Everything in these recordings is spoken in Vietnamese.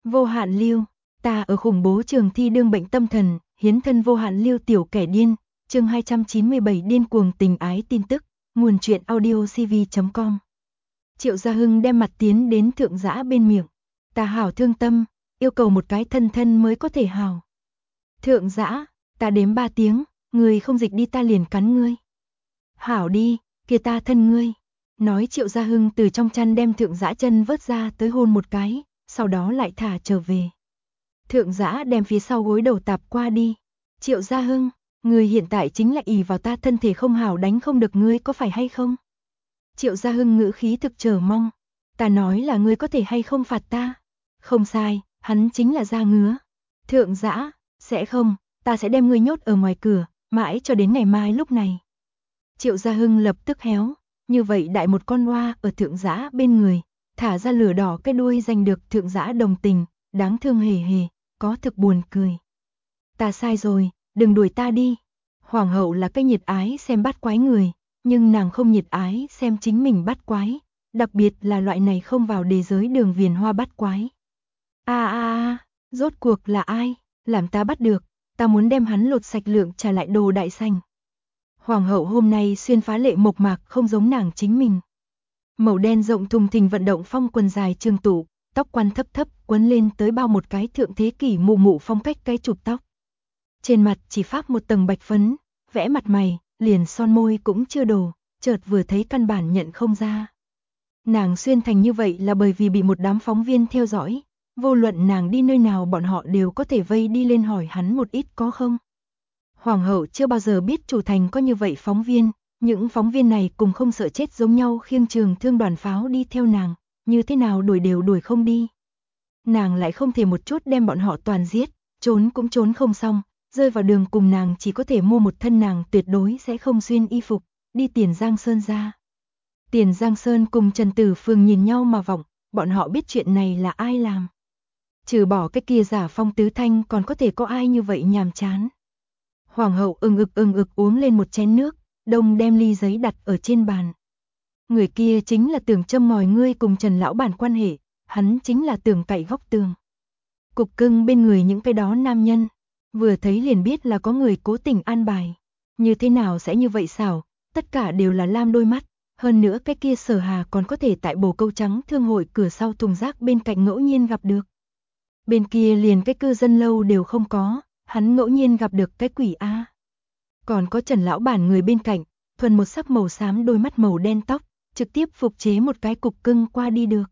Vô hạn lưu, ta ở khủng bố trường thi đương bệnh tâm thần, hiến thân vô hạn lưu tiểu kẻ điên, chương 297 điên cuồng tình ái tin tức, nguồn truyện audiocv.com. Triệu Gia Hưng đem mặt tiến đến thượng dã bên miệng. Ta hảo thương tâm, yêu cầu một cái thân thân mới có thể hảo. Thượng dã, ta đếm 3 tiếng, người không dịch đi ta liền cắn ngươi. Hảo đi, kia ta thân ngươi. Nói Triệu Gia Hưng từ trong chăn đem thượng dã chân vớt ra tới hôn một cái, sau đó lại thả trở về. Thượng dã đem phía sau gối đầu tạp qua đi. Triệu Gia Hưng, người hiện tại chính là ỷ vào ta thân thể không hảo đánh không được ngươi có phải hay không? Triệu Gia Hưng ngữ khí thực chờ mong. Ta nói là ngươi có thể hay không phạt ta? Không sai, hắn chính là da ngứa. Thượng dã, sẽ không, ta sẽ đem ngươi nhốt ở ngoài cửa, mãi cho đến ngày mai lúc này. Triệu Gia Hưng lập tức héo, như vậy đại một con oa ở thượng dã bên người, thả ra lửa đỏ cái đuôi giành được thượng dã đồng tình, đáng thương hề hề, có thực buồn cười. Ta sai rồi, đừng đuổi ta đi. Hoàng hậu là cái nhiệt ái xem bắt quái người, nhưng nàng không nhiệt ái xem chính mình bắt quái, đặc biệt là loại này không vào đề giới đường viền hoa bắt quái. Rốt cuộc là ai, làm ta bắt được, ta muốn đem hắn lột sạch lượng trả lại đồ đại sành. Hoàng hậu hôm nay xuyên phá lệ mộc mạc không giống nàng chính mình. Màu đen rộng thùng thình vận động phong quần dài trường tụ, tóc quăn thấp thấp quấn lên tới bao một cái thượng thế kỷ mụ mụ phong cách cái chụp tóc. Trên mặt chỉ phác một tầng bạch phấn, vẽ mặt mày, liền son môi cũng chưa đổ, chợt vừa thấy căn bản nhận không ra. Nàng xuyên thành như vậy là bởi vì bị một đám phóng viên theo dõi, vô luận nàng đi nơi nào bọn họ đều có thể vây đi lên hỏi hắn một ít có không. Hoàng hậu chưa bao giờ biết chủ thành có như vậy phóng viên, những phóng viên này cùng không sợ chết giống nhau khiêng trường thương đoàn pháo đi theo nàng, như thế nào đuổi đều đuổi không đi. Nàng lại không thể một chút đem bọn họ toàn giết, trốn cũng trốn không xong, rơi vào đường cùng nàng chỉ có thể mua một thân nàng tuyệt đối sẽ không xuyên y phục, đi Tiền Giang Sơn ra. Tiền Giang Sơn cùng Trần Tử Phương nhìn nhau mà vọng, bọn họ biết chuyện này là ai làm. Trừ bỏ cái kia giả Phong Tứ Thanh còn có thể có ai như vậy nhàm chán. Hoàng hậu ừng ực uống lên một chén nước, đông đem ly giấy đặt ở trên bàn. Người kia chính là tưởng châm ngòi ngươi cùng Trần lão bản quan hệ, hắn chính là tưởng cậy góc tường. Cục cưng bên người những cái đó nam nhân, vừa thấy liền biết là có người cố tình an bài. Như thế nào sẽ như vậy xảo, tất cả đều là lam đôi mắt, hơn nữa cái kia Sở Hà còn có thể tại Bồ Câu Trắng thương hội cửa sau thùng rác bên cạnh ngẫu nhiên gặp được. Bên kia liền cái cư dân lâu đều không có, hắn ngẫu nhiên gặp được cái quỷ A. Còn có Trần lão bản người bên cạnh, thuần một sắc màu xám đôi mắt màu đen tóc, trực tiếp phục chế một cái cục cưng qua đi được.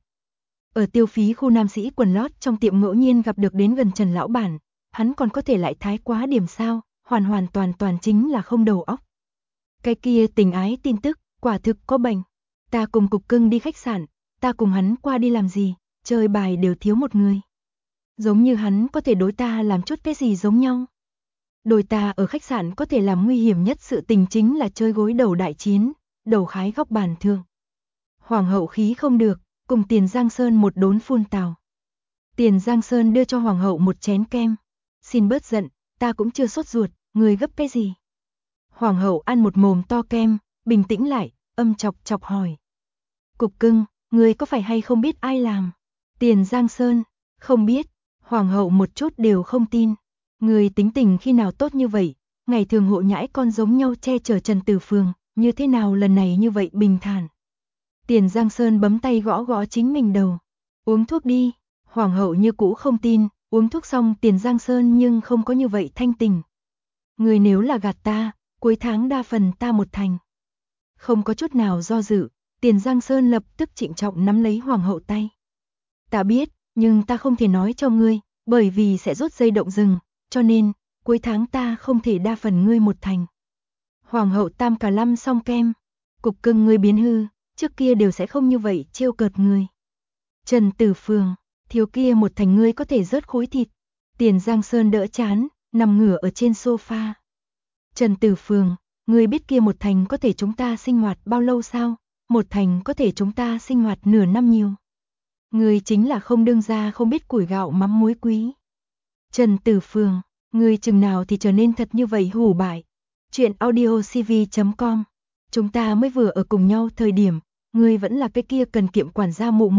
Ở tiêu phí khu nam sĩ quần lót trong tiệm ngẫu nhiên gặp được đến gần Trần lão bản, hắn còn có thể lại thái quá điểm sao, hoàn toàn chính là không đầu óc. Cái kia tình ái tin tức, quả thực có bệnh. Ta cùng cục cưng đi khách sạn, ta cùng hắn qua đi làm gì, chơi bài đều thiếu một người. Giống như hắn có thể đối ta làm chút cái gì giống nhau. Đôi ta ở khách sạn có thể làm nguy hiểm nhất sự tình chính là chơi gối đầu đại chiến, đầu khái góc bàn thương. Hoàng hậu khí không được, cùng Tiền Giang Sơn một đốn phun tào. Tiền Giang Sơn đưa cho hoàng hậu một chén kem. Xin bớt giận, ta cũng chưa sốt ruột, người gấp cái gì? Hoàng hậu ăn một mồm to kem, bình tĩnh lại, âm chọc hỏi. Cục cưng, người có phải hay không biết ai làm? Tiền Giang Sơn, không biết. Hoàng hậu một chút đều không tin. Người tính tình khi nào tốt như vậy, ngày thường hộ nhãi con giống nhau che chở Trần Tử Phương, như thế nào lần này như vậy bình thản. Tiền Giang Sơn bấm tay gõ chính mình đầu. Uống thuốc đi. Hoàng hậu như cũ không tin, uống thuốc xong Tiền Giang Sơn nhưng không có như vậy thanh tình. Người nếu là gạt ta, cuối tháng đa phần ta một thành. Không có chút nào do dự, Tiền Giang Sơn lập tức trịnh trọng nắm lấy hoàng hậu tay. Ta biết, nhưng ta không thể nói cho ngươi, bởi vì sẽ rút dây động rừng, cho nên, cuối tháng ta không thể đa phần ngươi một thành. Hoàng hậu tam cả lăm xong kem, cục cưng ngươi biến hư, trước kia đều sẽ không như vậy trêu cợt ngươi. Trần Tử Phương, thiếu kia một thành ngươi có thể rớt khối thịt. Tiền Giang Sơn đỡ chán, nằm ngửa ở trên sofa. Trần Tử Phương, ngươi biết kia một thành có thể chúng ta sinh hoạt bao lâu sao? Một thành có thể chúng ta sinh hoạt nửa năm nhiều. Ngươi chính là không đương ra không biết củi gạo mắm muối quý. Trần Tử Phương, ngươi chừng nào thì trở nên thật như vậy hủ bại. Chuyện audiocv.com. Chúng ta mới vừa ở cùng nhau thời điểm, ngươi vẫn là cái kia cần kiệm quản gia mụ mụ,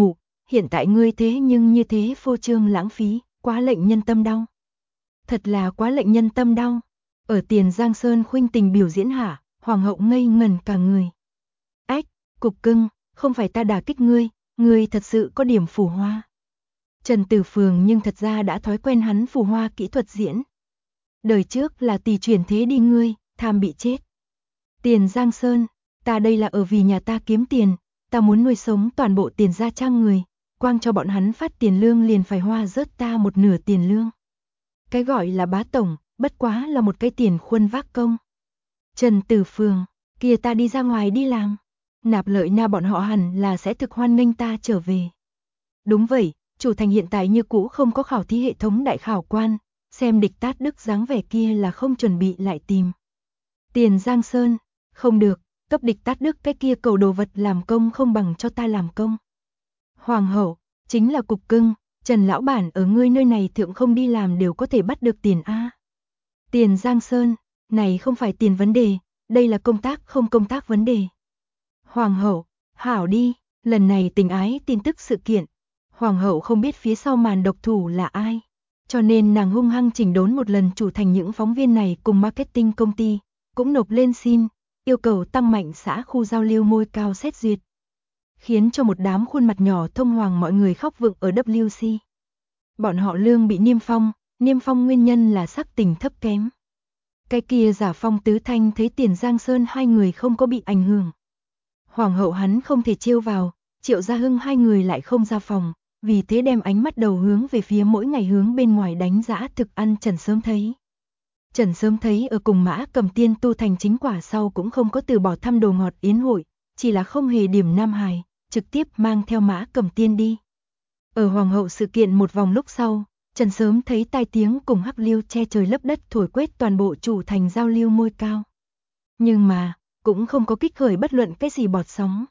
hiện tại ngươi thế nhưng như thế phô trương lãng phí, quá lệnh nhân tâm đau. Thật là quá lệnh nhân tâm đau. Ở Tiền Giang Sơn khuynh tình biểu diễn hạ, hoàng hậu ngây ngẩn cả người. Ách, cục cưng, không phải ta đả kích ngươi thật sự có điểm phù hoa. Trần Tử Phường nhưng thật ra đã thói quen hắn phù hoa kỹ thuật diễn. Đời trước là tỷ chuyển thế đi ngươi, tham bị chết. Tiền Giang Sơn, ta đây là ở vì nhà ta kiếm tiền, ta muốn nuôi sống toàn bộ Tiền gia trang người, quang cho bọn hắn phát tiền lương liền phải hoa rớt ta một nửa tiền lương. Cái gọi là bá tổng, bất quá là một cái tiền khuôn vác công. Trần Tử Phường, kia ta đi ra ngoài đi làm. Nạp Lợi Na bọn họ hẳn là sẽ thực hoan nghênh ta trở về. Đúng vậy, chủ thành hiện tại như cũ không có khảo thí hệ thống đại khảo quan, xem địch Tát Đức dáng vẻ kia là không chuẩn bị lại tìm. Tiền Giang Sơn, không được, cấp địch Tát Đức cái kia cầu đồ vật làm công không bằng cho ta làm công. Hoàng hậu, chính là cục cưng, Trần lão bản ở ngươi nơi này thượng không đi làm đều có thể bắt được tiền a. Tiền Giang Sơn, này không phải tiền vấn đề, đây là công tác không công tác vấn đề. Hoàng hậu, hảo đi, lần này tình ái tin tức sự kiện. Hoàng hậu không biết phía sau màn độc thủ là ai, cho nên nàng hung hăng chỉnh đốn một lần chủ thành những phóng viên này cùng marketing công ty, cũng nộp lên xin, yêu cầu tăng mạnh xã khu giao lưu môi cao xét duyệt. Khiến cho một đám khuôn mặt nhỏ thông hoàng mọi người khóc vựng ở WC. Bọn họ lương bị niêm phong nguyên nhân là sắc tình thấp kém. Cái kia giả Phong Tứ Thanh thấy Tiền Giang Sơn hai người không có bị ảnh hưởng. Hoàng hậu hắn không thể trêu vào, Triệu Gia Hưng hai người lại không ra phòng, vì thế đem ánh mắt đầu hướng về phía mỗi ngày hướng bên ngoài đánh dã thực ăn Trần Sớm Thấy. Trần Sớm Thấy ở cùng Mã Cầm Tiên tu thành chính quả sau cũng không có từ bỏ thăm đồ ngọt yến hội, chỉ là không hề điểm Nam Hải, trực tiếp mang theo Mã Cầm Tiên đi. Ở Hoàng hậu sự kiện một vòng lúc sau, Trần Sớm Thấy tai tiếng cùng hắc liêu che trời lấp đất thổi quét toàn bộ chủ thành giao lưu môi cao. Nhưng mà, cũng không có kích khởi bất luận cái gì bọt sóng.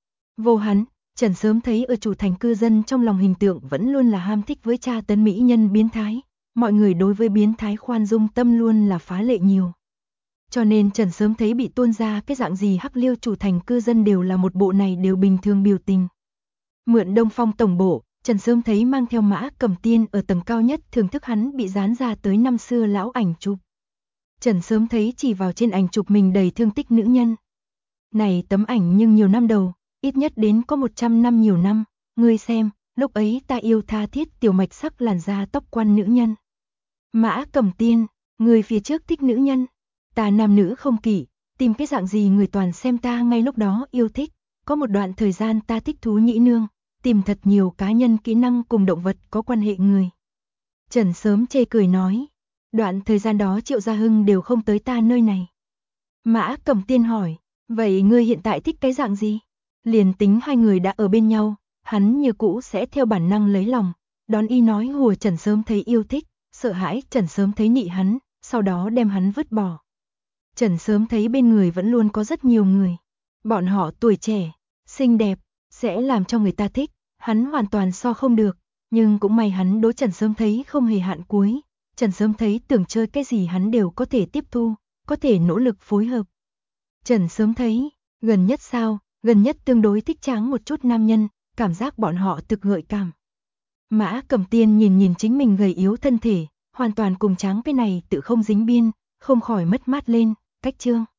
Vô hắn, Trần Sớm Thấy ở chủ thành cư dân trong lòng hình tượng vẫn luôn là ham thích với tra tấn mỹ nhân biến thái, mọi người đối với biến thái khoan dung tâm luôn là phá lệ nhiều. Cho nên Trần Sớm Thấy bị tuôn ra cái dạng gì hắc liêu chủ thành cư dân đều là một bộ này đều bình thường biểu tình. Mượn Đông Phong tổng bộ, Trần Sớm Thấy mang theo Mã Cầm Tiên ở tầng cao nhất thưởng thức hắn bị dán ra tới năm xưa lão ảnh chụp. Trần Sớm Thấy chỉ vào trên ảnh chụp mình đầy thương tích nữ nhân. Này tấm ảnh nhưng nhiều năm đầu, ít nhất đến có 100 năm nhiều năm, ngươi xem, lúc ấy ta yêu tha thiết tiểu mạch sắc làn da tóc quan nữ nhân. Mã Cầm Tiên, người phía trước thích nữ nhân, ta nam nữ không kỵ, tìm cái dạng gì người toàn xem ta ngay lúc đó yêu thích, có một đoạn thời gian ta thích thú nhĩ nương, tìm thật nhiều cá nhân kỹ năng cùng động vật có quan hệ người. Trần Sớm chê cười nói, đoạn thời gian đó Triệu Gia Hưng đều không tới ta nơi này. Mã Cầm Tiên hỏi, vậy ngươi hiện tại thích cái dạng gì? Liền tính hai người đã ở bên nhau, hắn như cũ sẽ theo bản năng lấy lòng, đón y nói hùa Trần Sớm Thấy yêu thích, sợ hãi Trần Sớm Thấy nị hắn, sau đó đem hắn vứt bỏ. Trần Sớm Thấy bên người vẫn luôn có rất nhiều người, bọn họ tuổi trẻ, xinh đẹp, sẽ làm cho người ta thích, hắn hoàn toàn so không được, nhưng cũng may hắn đối Trần Sớm Thấy không hề hạn cuối, Trần Sớm Thấy tưởng chơi cái gì hắn đều có thể tiếp thu, có thể nỗ lực phối hợp. Trần Sớm Thấy, gần nhất sao, gần nhất tương đối thích tráng một chút nam nhân, cảm giác bọn họ thực gợi cảm. Mã Cầm Tiên nhìn chính mình gầy yếu thân thể, hoàn toàn cùng tráng cái này tự không dính biên, không khỏi mất mát lên, cách chương.